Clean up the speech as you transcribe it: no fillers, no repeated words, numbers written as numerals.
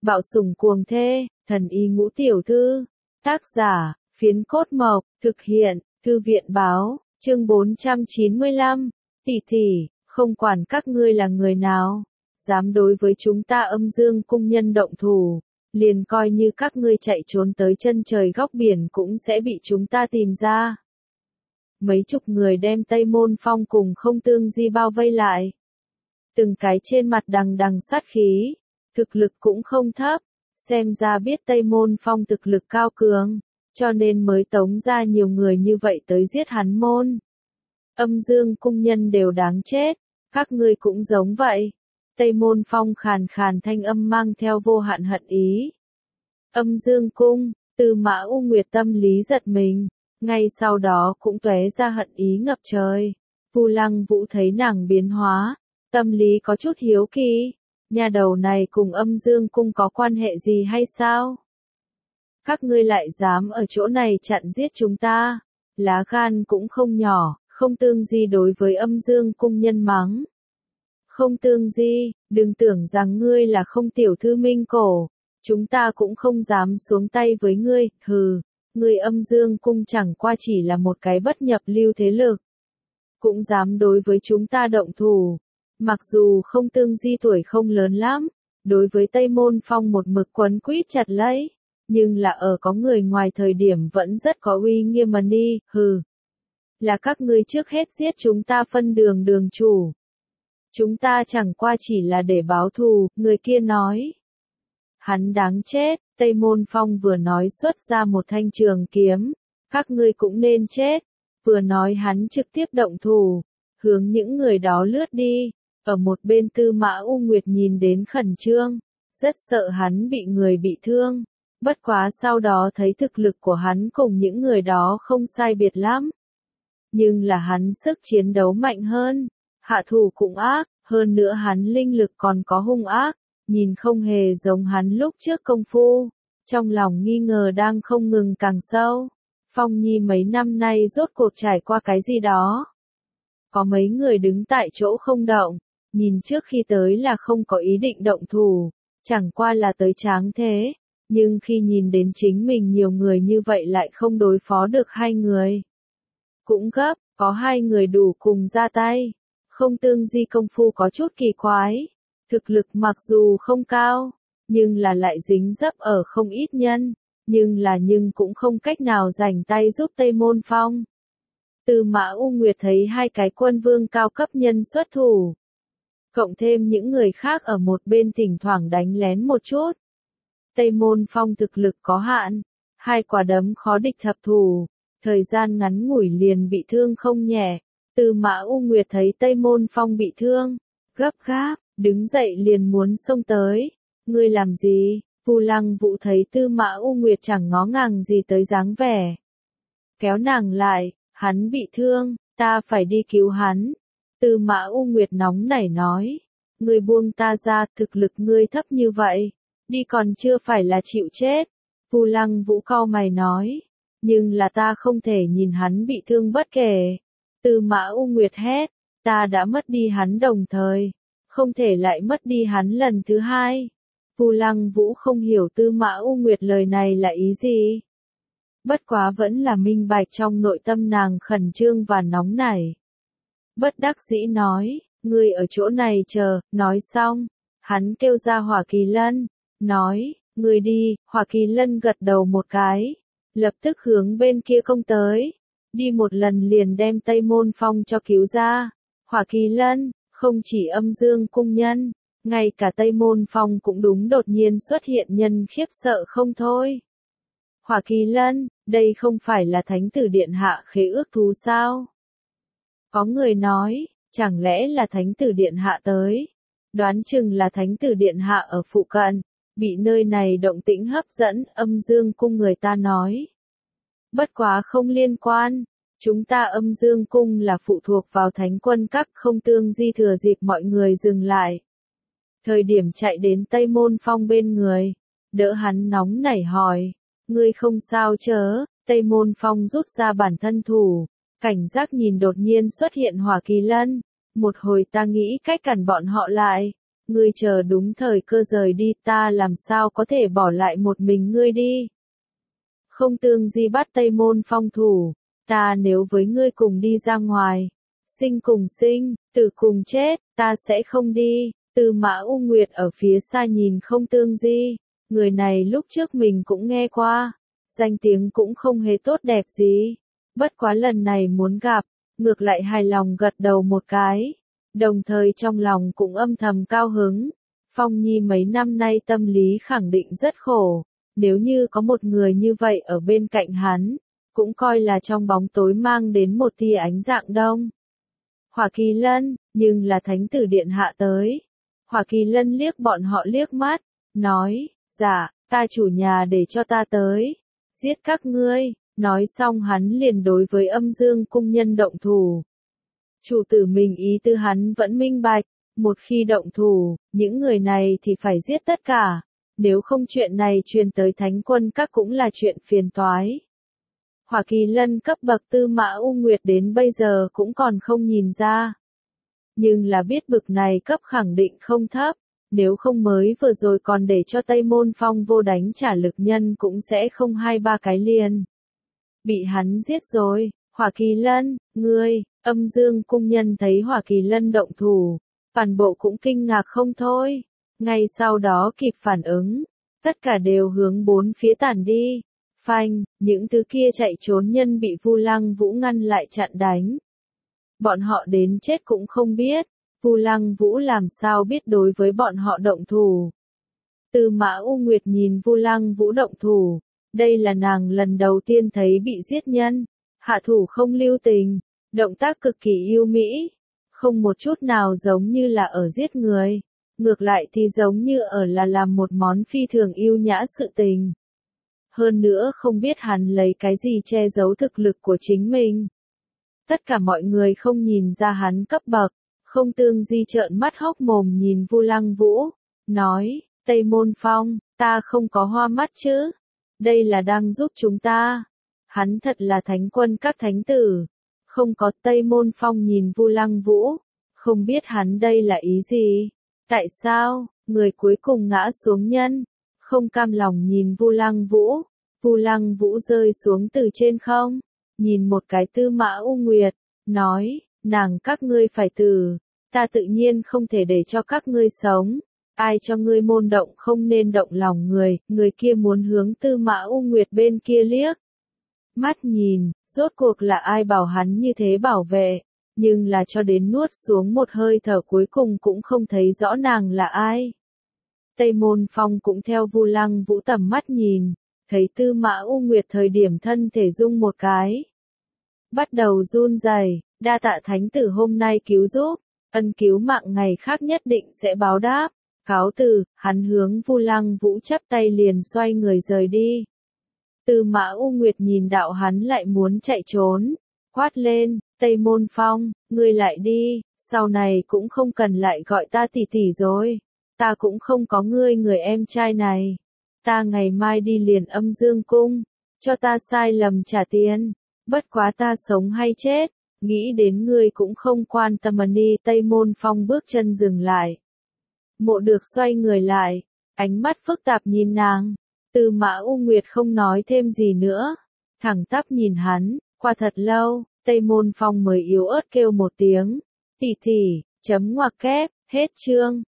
Bạo sủng cuồng thê, thần y ngũ tiểu thư. Tác giả, Phiến Cốt Mộc, thực hiện, Thư viện báo, chương 495. Tỷ tỷ, không quản các ngươi là người nào, dám đối với chúng ta Âm Dương cung nhân động thủ, liền coi như các ngươi chạy trốn tới chân trời góc biển cũng sẽ bị chúng ta tìm ra. Mấy chục người đem Tây Môn Phong cùng Không Tương Di bao vây lại. Từng cái trên mặt đằng đằng sát khí, thực lực cũng không thấp, xem ra biết Tây Môn Phong thực lực cao cường, cho nên mới tống ra nhiều người như vậy tới giết hắn môn. Âm Dương cung nhân đều đáng chết, các ngươi cũng giống vậy. Tây Môn Phong khàn khàn thanh âm mang theo vô hạn hận ý. Âm Dương cung, Tư Mã U Nguyệt tâm lý giật mình, ngay sau đó cũng tóe ra hận ý ngập trời. Vu Lăng Vũ thấy nàng biến hóa, tâm lý có chút hiếu kỳ, nhà đầu này cùng Âm Dương cung có quan hệ gì hay sao? Các ngươi lại dám ở chỗ này chặn giết chúng ta, lá gan cũng không nhỏ. Không Tương Di đối với Âm Dương cung nhân mắng. Không Tương Di, đừng tưởng rằng ngươi là Không tiểu thư Minh Cổ, chúng ta cũng không dám xuống tay với ngươi, hừ, ngươi Âm Dương cung chẳng qua chỉ là một cái bất nhập lưu thế lực, cũng dám đối với chúng ta động thủ. Mặc dù Không Tương Di tuổi không lớn lắm, đối với Tây Môn Phong một mực quấn quýt chặt lấy, nhưng là ở có người ngoài thời điểm vẫn rất có uy nghiêm mà đi, hừ. Là các ngươi trước hết giết chúng ta phân đường đường chủ. Chúng ta chẳng qua chỉ là để báo thù, người kia nói. Hắn đáng chết, Tây Môn Phong vừa nói xuất ra một thanh trường kiếm, các ngươi cũng nên chết, vừa nói hắn trực tiếp động thủ, hướng những người đó lướt đi, ở một bên Tư Mã U Nguyệt nhìn đến khẩn trương, rất sợ hắn bị người bị thương, bất quá sau đó thấy thực lực của hắn cùng những người đó không sai biệt lắm. Nhưng là hắn sức chiến đấu mạnh hơn, hạ thủ cũng ác, hơn nữa hắn linh lực còn có hung ác, nhìn không hề giống hắn lúc trước công phu, trong lòng nghi ngờ đang không ngừng càng sâu. Phong Nhi mấy năm nay rốt cuộc trải qua cái gì đó. Có mấy người đứng tại chỗ không động, nhìn trước khi tới là không có ý định động thủ, chẳng qua là tới tráng thế, nhưng khi nhìn đến chính mình nhiều người như vậy lại không đối phó được hai người. Cũng gấp, có hai người đủ cùng ra tay. Không Tương Di công phu có chút kỳ quái. Thực lực mặc dù không cao, nhưng là lại dính dấp ở không ít nhân, nhưng cũng không cách nào rảnh tay giúp Tây Môn Phong. Tư Mã U Nguyệt thấy hai cái quân vương cao cấp nhân xuất thủ. Cộng thêm những người khác ở một bên thỉnh thoảng đánh lén một chút. Tây Môn Phong thực lực có hạn, hai quả đấm khó địch thập thủ. Thời gian ngắn ngủi liền bị thương không nhẹ, Tư Mã U Nguyệt thấy Tây Môn Phong bị thương, gấp gáp, đứng dậy liền muốn xông tới. Ngươi làm gì? Vu Lăng Vũ thấy Tư Mã U Nguyệt chẳng ngó ngàng gì tới dáng vẻ. Kéo nàng lại, hắn bị thương, ta phải đi cứu hắn. Tư Mã U Nguyệt nóng nảy nói, ngươi buông ta ra, thực lực ngươi thấp như vậy, đi còn chưa phải là chịu chết. Vu Lăng Vũ cau mày nói. Nhưng là ta không thể nhìn hắn bị thương bất kể. Tư Mã U Nguyệt hét, ta đã mất đi hắn đồng thời, không thể lại mất đi hắn lần thứ hai. Vu Lăng Vũ không hiểu Tư Mã U Nguyệt lời này là ý gì. Bất quá vẫn là minh bạch trong nội tâm nàng khẩn trương và nóng nảy. Bất đắc dĩ nói, ngươi ở chỗ này chờ, nói xong, hắn kêu ra Hỏa Kỳ Lân, nói, ngươi đi, Hỏa Kỳ Lân gật đầu một cái. Lập tức hướng bên kia công tới, đi một lần liền đem Tây Môn Phong cho cứu ra. Hỏa Kỳ Lân, không chỉ Âm Dương cung nhân, ngay cả Tây Môn Phong cũng đúng đột nhiên xuất hiện nhân khiếp sợ không thôi. Hỏa Kỳ Lân, đây không phải là Thánh tử điện hạ khế ước thú sao? Có người nói, chẳng lẽ là Thánh tử điện hạ tới? Đoán chừng là Thánh tử điện hạ ở phụ cận. Bị nơi này động tĩnh hấp dẫn, Âm Dương cung người ta nói. Bất quá không liên quan, chúng ta Âm Dương cung là phụ thuộc vào Thánh quân các. Không Tương Di thừa dịp mọi người dừng lại. Thời điểm chạy đến Tây Môn Phong bên người, đỡ hắn nóng nảy hỏi, ngươi không sao chớ? Tây Môn Phong rút ra bản thân thủ, cảnh giác nhìn đột nhiên xuất hiện Hỏa Kỳ Lân, một hồi ta nghĩ cách cản bọn họ lại. ngươi chờ đúng thời cơ rời đi, ta làm sao có thể bỏ lại một mình ngươi đi. Không Tương Di bắt Tây Môn Phong thủ, ta nếu với ngươi cùng đi ra ngoài, sinh cùng sinh, tử cùng chết, ta sẽ không đi. Tư Mã U Nguyệt ở phía xa nhìn Không Tương Di, người này lúc trước mình cũng nghe qua, danh tiếng cũng không hề tốt đẹp gì, bất quá lần này muốn gặp, ngược lại hài lòng gật đầu một cái, đồng thời trong lòng cũng âm thầm cao hứng. Phong Nhi mấy năm nay tâm lý khẳng định rất khổ, nếu như có một người như vậy ở bên cạnh hắn, cũng coi là trong bóng tối mang đến một tia ánh dạng đông. Hỏa Kỳ Lân, nhưng là Thánh tử điện hạ tới. Hỏa Kỳ Lân liếc bọn họ liếc mắt, nói, dạ, ta chủ nhà để cho ta tới, giết các ngươi. Nói xong hắn liền đối với Âm Dương cung nhân động thủ. Chủ tử mình ý tư hắn vẫn minh bạch, một khi động thủ, những người này thì phải giết tất cả, nếu không chuyện này truyền tới Thánh quân các cũng là chuyện phiền toái. Hỏa Kỳ Lân cấp bậc Tư Mã U Nguyệt đến bây giờ cũng còn không nhìn ra. Nhưng là biết bực này cấp khẳng định không thấp, nếu không mới vừa rồi còn để cho Tây Môn Phong vô đánh trả lực nhân cũng sẽ không 2-3 cái liền. Bị hắn giết rồi, Hỏa Kỳ Lân, ngươi, Âm Dương cung nhân thấy Hỏa Kỳ Lân động thủ, toàn bộ cũng kinh ngạc không thôi, ngay sau đó kịp phản ứng, tất cả đều hướng bốn phía tản đi. Phanh, những thứ kia chạy trốn nhân bị Vu Lăng Vũ ngăn lại chặn đánh. Bọn họ đến chết cũng không biết, Vu Lăng Vũ làm sao biết đối với bọn họ động thủ. Tư Mã U Nguyệt nhìn Vu Lăng Vũ động thủ, đây là nàng lần đầu tiên thấy bị giết nhân, hạ thủ không lưu tình, động tác cực kỳ yêu mỹ, không một chút nào giống như là ở giết người, ngược lại thì giống như ở là làm một món phi thường yêu nhã sự tình. Hơn nữa không biết hắn lấy cái gì che giấu thực lực của chính mình. Tất cả mọi người không nhìn ra hắn cấp bậc, Không Tương Di trợn mắt hốc mồm nhìn Vu Lăng Vũ, nói, Tây Môn Phong, ta không có hoa mắt chứ, đây là đang giúp chúng ta. Hắn thật là thánh quân các thánh tử. Không có. Tây Môn Phong nhìn Vu Lăng Vũ, không biết hắn đây là ý gì. Tại sao, người cuối cùng ngã xuống nhân, không cam lòng nhìn Vu Lăng Vũ. Vu Lăng Vũ rơi xuống từ trên không, nhìn một cái Tư Mã U Nguyệt, nói, nàng các ngươi phải tử, ta tự nhiên không thể để cho các ngươi sống. Ai cho ngươi môn động không nên động lòng người, người kia muốn hướng Tư Mã U Nguyệt bên kia liếc mắt nhìn, rốt cuộc là ai bảo hắn như thế bảo vệ, nhưng là cho đến nuốt xuống một hơi thở cuối cùng cũng không thấy rõ nàng là ai. Tây Môn Phong cũng theo Vu Lăng Vũ tầm mắt nhìn, thấy Tư Mã U Nguyệt thời điểm thân thể rung một cái, bắt đầu run rẩy, đa tạ thánh tử hôm nay cứu giúp, ân cứu mạng ngày khác nhất định sẽ báo đáp. Cáo từ, hắn hướng Vu Lăng Vũ chắp tay liền xoay người rời đi. Tư Mã U Nguyệt nhìn đạo hắn lại muốn chạy trốn, quát lên, Tây Môn Phong, ngươi lại đi, sau này cũng không cần lại gọi ta tỷ tỷ rồi, ta cũng không có ngươi người em trai này, ta ngày mai đi liền Âm Dương cung, cho ta sai lầm trả tiền, bất quá ta sống hay chết, nghĩ đến ngươi cũng không quan tâm. Đi. Tây Môn Phong bước chân dừng lại. Mộ Được xoay người lại, ánh mắt phức tạp nhìn nàng. Tư Mã U Nguyệt không nói thêm gì nữa, thẳng tắp nhìn hắn, qua thật lâu, Tây Môn Phong mới yếu ớt kêu một tiếng, tỷ tỷ, chấm ngoặc kép, hết chương.